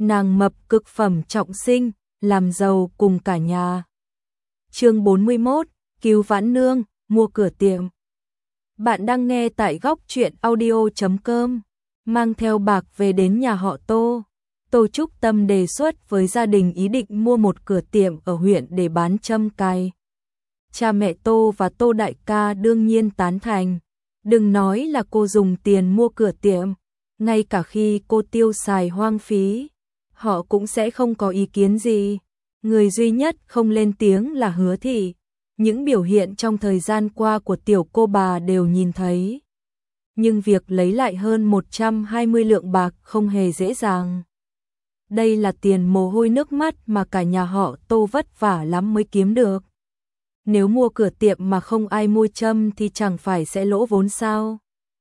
nàng mập cực phẩm trọng sinh, làm giàu cùng cả nhà. Chương 41, cứu vãn nương, mua cửa tiệm. Bạn đang nghe tại góc truyện audio.com. Mang theo bạc về đến nhà họ Tô. Tô Trúc Tâm đề xuất với gia đình ý định mua một cửa tiệm ở huyện để bán châm cài. Cha mẹ Tô và Tô đại ca đương nhiên tán thành. Đừng nói là cô dùng tiền mua cửa tiệm, ngay cả khi cô tiêu xài hoang phí, họ cũng sẽ không có ý kiến gì. Người duy nhất không lên tiếng là Hứa Thị. Những biểu hiện trong thời gian qua của tiểu cô bà đều nhìn thấy. Nhưng việc lấy lại hơn 120 lượng bạc không hề dễ dàng. Đây là tiền mồ hôi nước mắt mà cả nhà họ Tô vất vả lắm mới kiếm được. Nếu mua cửa tiệm mà không ai mua châm thì chẳng phải sẽ lỗ vốn sao?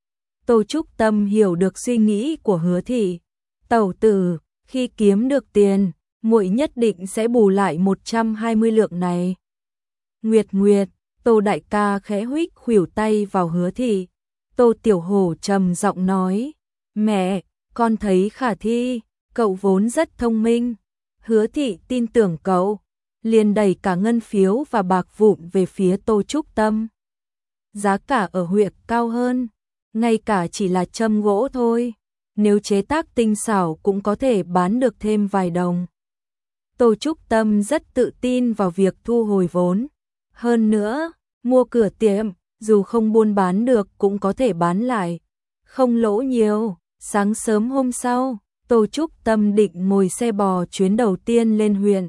Tô Trúc Tâm hiểu được suy nghĩ của Hứa Thị. Tẩu tử, khi kiếm được tiền, muội nhất định sẽ bù lại 120 lượng này. Nguyệt Nguyệt, Tô đại ca khẽ huých khuỷu tay vào Hứa Thị. Tô Tiểu Hổ trầm giọng nói, mẹ, con thấy khả thi, cậu vốn rất thông minh. Hứa Thị tin tưởng cậu, liền đẩy cả ngân phiếu và bạc vụn về phía Tô Trúc Tâm. Giá cả ở huyện cao hơn, ngay cả chỉ là châm gỗ thôi, nếu chế tác tinh xảo cũng có thể bán được thêm vài đồng. Tô Trúc Tâm rất tự tin vào việc thu hồi vốn. Hơn nữa, mua cửa tiệm, dù không buôn bán được cũng có thể bán lại, không lỗ nhiều. Sáng sớm hôm sau, Tô Trúc Tâm định ngồi xe bò chuyến đầu tiên lên huyện.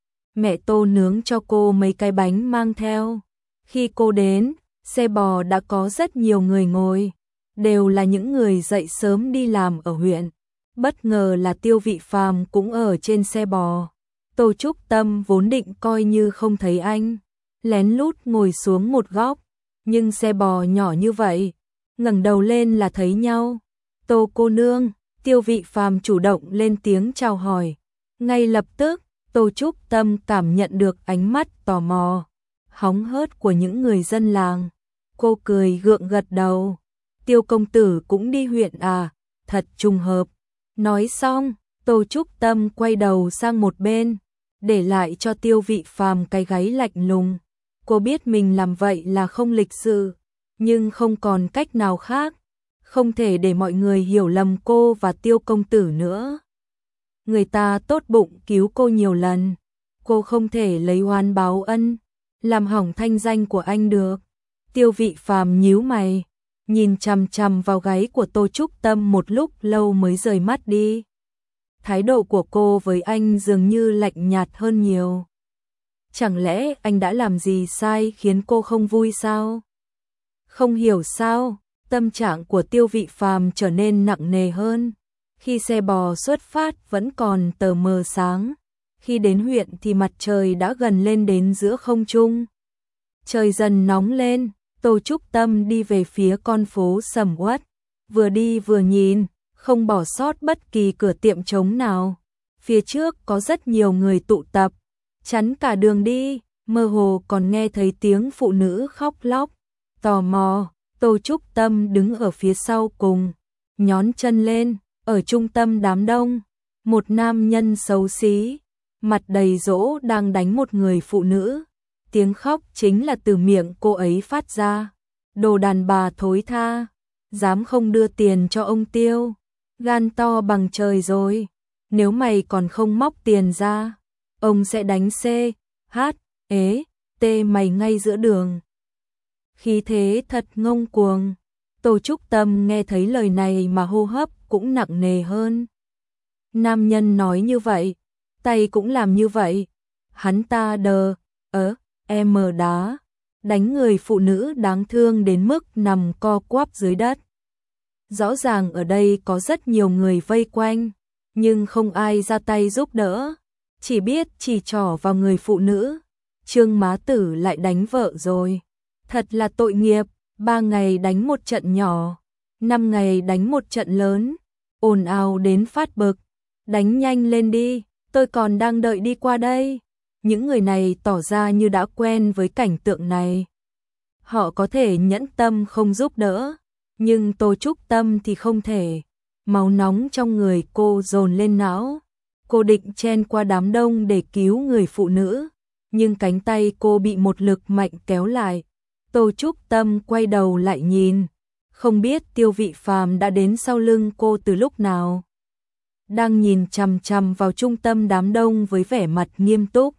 Mẹ Tô nướng cho cô mấy cái bánh mang theo. Khi cô đến, xe bò đã có rất nhiều người ngồi, đều là những người dậy sớm đi làm ở huyện. Bất ngờ là Tiêu Vị Phàm cũng ở trên xe bò. Tô Trúc Tâm vốn định coi như không thấy anh, lén lút ngồi xuống một góc, nhưng xe bò nhỏ như vậy, ngẩng đầu lên là thấy nhau. Tô cô nương, Tiêu Vị Phàm chủ động lên tiếng chào hỏi. Ngay lập tức, Tô Trúc Tâm cảm nhận được ánh mắt tò mò, hóng hớt của những người dân làng. Cô cười gượng gật đầu. Tiêu công tử cũng đi huyện à, thật trùng hợp. Nói xong, Tô Trúc Tâm quay đầu sang một bên, để lại cho Tiêu Vị Phàm cái gáy lạnh lùng. Cô biết mình làm vậy là không lịch sự, nhưng không còn cách nào khác, không thể để mọi người hiểu lầm cô và Tiêu công tử nữa. Người ta tốt bụng cứu cô nhiều lần, cô không thể lấy oán báo ân, làm hỏng thanh danh của anh được. Tiêu Vị Phàm nhíu mày, nhìn chằm chằm vào gáy của Tô Trúc Tâm một lúc lâu mới rời mắt đi. Thái độ của cô với anh dường như lạnh nhạt hơn nhiều. Chẳng lẽ anh đã làm gì sai khiến cô không vui sao? Không hiểu sao, tâm trạng của Tiêu Vị Phàm trở nên nặng nề hơn. Khi xe bò xuất phát vẫn còn tờ mờ sáng, khi đến huyện thì mặt trời đã gần lên đến giữa không trung. Trời dần nóng lên, Tô Trúc Tâm đi về phía con phố sầm uất, vừa đi vừa nhìn, không bỏ sót bất kỳ cửa tiệm trống nào. Phía trước có rất nhiều người tụ tập, chắn cả đường đi, mơ hồ còn nghe thấy tiếng phụ nữ khóc lóc. Tò mò, Tô Trúc Tâm đứng ở phía sau cùng, nhón chân lên. Ở trung tâm đám đông, một nam nhân xấu xí, mặt đầy dỗ đang đánh một người phụ nữ. Tiếng khóc chính là từ miệng cô ấy phát ra. Đồ đàn bà thối tha, dám không đưa tiền cho ông Tiêu, gan to bằng trời rồi. Nếu mày còn không móc tiền ra, ông sẽ đánh C, H, ế, T mày ngay giữa đường. Khí thế thật ngông cuồng. Tô Trúc Tâm nghe thấy lời này mà hô hấp cũng nặng nề hơn. Nam nhân nói như vậy, tay cũng làm như vậy. Hắn ta đá, đánh người phụ nữ đáng thương đến mức nằm co quắp dưới đất. Rõ ràng ở đây có rất nhiều người vây quanh, nhưng không ai ra tay giúp đỡ, chỉ biết chỉ trỏ vào người phụ nữ. Trương má tử lại đánh vợ rồi, thật là tội nghiệp. 3 ngày đánh một trận nhỏ, 5 ngày đánh một trận lớn, ồn ào đến phát bực. Đánh nhanh lên đi, tôi còn đang đợi đi qua đây. Những người này tỏ ra như đã quen với cảnh tượng này. Họ có thể nhẫn tâm không giúp đỡ, nhưng Tô Trúc Tâm thì không thể. Máu nóng trong người cô dồn lên não. Cô định chen qua đám đông để cứu người phụ nữ, nhưng cánh tay cô bị một lực mạnh kéo lại. Tô Trúc Tâm quay đầu lại nhìn, không biết Tiêu Vị Phàm đã đến sau lưng cô từ lúc nào. Đang nhìn chằm chằm vào trung tâm đám đông với vẻ mặt nghiêm túc.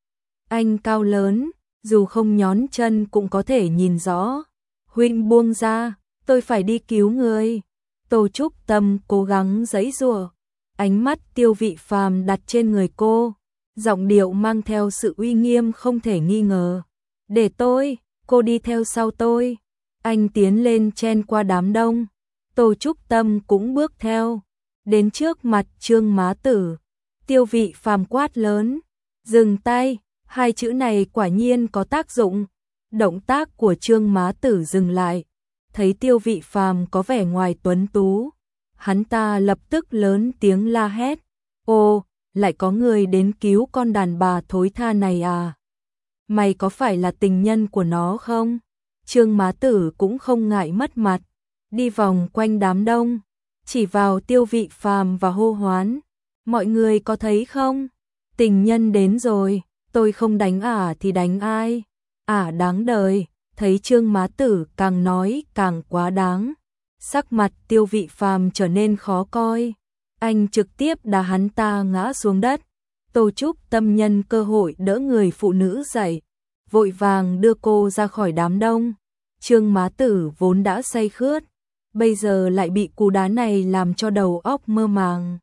Anh cao lớn, dù không nhón chân cũng có thể nhìn rõ. Huynh buông ra, tôi phải đi cứu người. Tô Trúc Tâm cố gắng giãy giụa, ánh mắt Tiêu Vị Phàm đặt trên người cô, giọng điệu mang theo sự uy nghiêm không thể nghi ngờ. Để tôi, cô đi theo sau tôi. Anh tiến lên chen qua đám đông. Tô Trúc Tâm cũng bước theo, đến trước mặt Trương Má Tử. Tiêu Vị Phàm quát lớn, dừng tay, hai chữ này quả nhiên có tác dụng. Động tác của Trương Má Tử dừng lại, thấy Tiêu Vị Phàm có vẻ ngoài tuấn tú, hắn ta lập tức lớn tiếng la hét, ô, lại có người đến cứu con đàn bà thối tha này à? Mày có phải là tình nhân của nó không? Trương Má Tử cũng không ngại mất mặt, đi vòng quanh đám đông, chỉ vào Tiêu Vị Phàm và hô hoán, mọi người có thấy không? Tình nhân đến rồi, tôi không đánh ả thì đánh ai? Ả đáng đời. Thấy Trương Má Tử càng nói càng quá đáng, sắc mặt Tiêu Vị Phàm trở nên khó coi, anh trực tiếp đá hắn ta ngã xuống đất. Tô Trúc Tâm nhân cơ hội đỡ người phụ nữ dậy, vội vàng đưa cô ra khỏi đám đông. Trương Má Tử vốn đã say khướt, bây giờ lại bị cú đá này làm cho đầu óc mơ màng,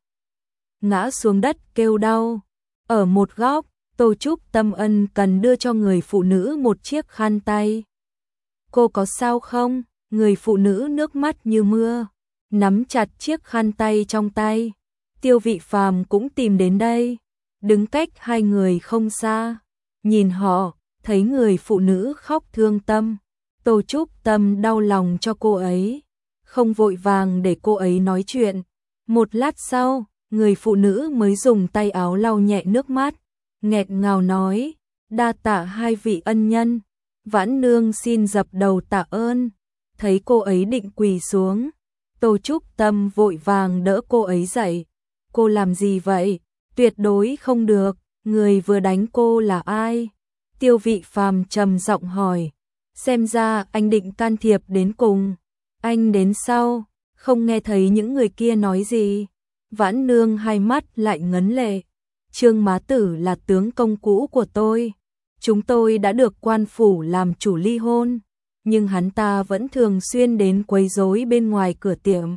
ngã xuống đất kêu đau. Ở một góc, Tô Trúc Tâm ân cần đưa cho người phụ nữ một chiếc khăn tay. Cô có sao không? Người phụ nữ nước mắt như mưa, nắm chặt chiếc khăn tay trong tay. Tiêu Vị Phàm cũng tìm đến đây, đứng cách hai người không xa, nhìn họ, thấy người phụ nữ khóc thương tâm. Tô Trúc Tâm đau lòng cho cô ấy, không vội vàng để cô ấy nói chuyện. Một lát sau, người phụ nữ mới dùng tay áo lau nhẹ nước mắt, nghẹn ngào nói, đa tạ hai vị ân nhân. Vãn Nương xin dập đầu tạ ơn. Thấy cô ấy định quỳ xuống, Tô Trúc Tâm vội vàng đỡ cô ấy dậy. Cô làm gì vậy? Tuyệt đối không được, người vừa đánh cô là ai? Tiêu Vị Phàm trầm giọng hỏi. Xem ra anh định can thiệp đến cùng. Anh đến sau, không nghe thấy những người kia nói gì. Vãn Nương hai mắt lại ngấn lệ. Trương Má Tử là tướng công cũ của tôi. Chúng tôi đã được quan phủ làm chủ ly hôn, nhưng hắn ta vẫn thường xuyên đến quấy rối bên ngoài cửa tiệm.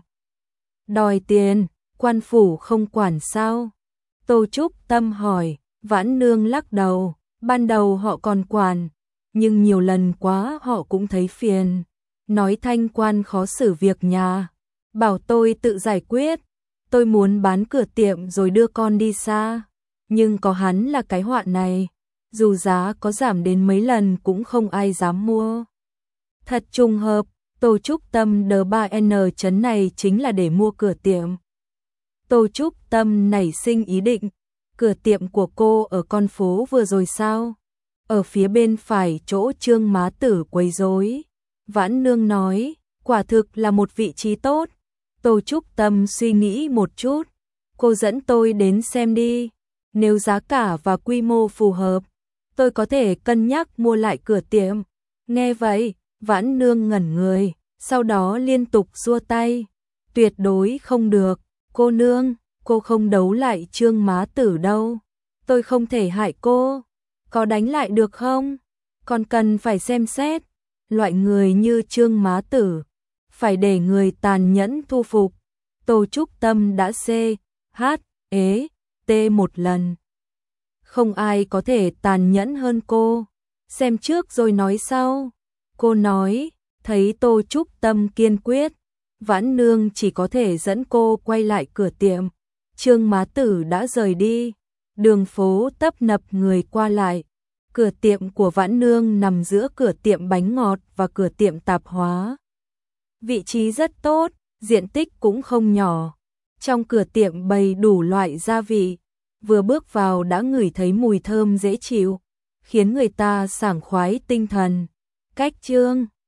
Đòi tiền, quan phủ không quản sao? Tô Trúc Tâm hỏi. Vãn Nương lắc đầu, ban đầu họ còn quản, nhưng nhiều lần quá họ cũng thấy phiền. Nói thanh quan khó xử việc nhà, bảo tôi tự giải quyết. Tôi muốn bán cửa tiệm rồi đưa con đi xa, nhưng có hắn là cái họa này. Dù giá có giảm đến mấy lần cũng không ai dám mua. Thật trùng hợp, Tô Trúc Tâm D3N chấn này chính là để mua cửa tiệm. Tô Trúc Tâm nảy sinh ý định, cửa tiệm của cô ở con phố vừa rồi sao? Ở phía bên phải chỗ Trương Má Tử quấy rối. Vãn Nương nói, quả thực là một vị trí tốt. Tô Trúc Tâm suy nghĩ một chút, cô dẫn tôi đến xem đi. Nếu giá cả và quy mô phù hợp, tôi có thể cân nhắc mua lại cửa tiệm. Nghe vậy, Vãn Nương ngẩn người, sau đó liên tục xua tay. Tuyệt đối không được, cô nương, cô không đấu lại Trương Má Tử đâu. Tôi không thể hại cô. Có đánh lại được không? Còn cần phải xem xét. Loại người như Trương Má Tử, phải để người tàn nhẫn thu phục. Tô Trúc Tâm đã T một lần. Không ai có thể tàn nhẫn hơn cô. Xem trước rồi nói sau. Cô nói, thấy Tô Trúc Tâm kiên quyết, Vãn Nương chỉ có thể dẫn cô quay lại cửa tiệm. Trương Má Tử đã rời đi, đường phố tấp nập người qua lại. Cửa tiệm của Vãn Nương nằm giữa cửa tiệm bánh ngọt và cửa tiệm tạp hóa. Vị trí rất tốt, diện tích cũng không nhỏ. Trong cửa tiệm bày đủ loại gia vị, vừa bước vào đã ngửi thấy mùi thơm dễ chịu, khiến người ta sảng khoái tinh thần. Cách Trương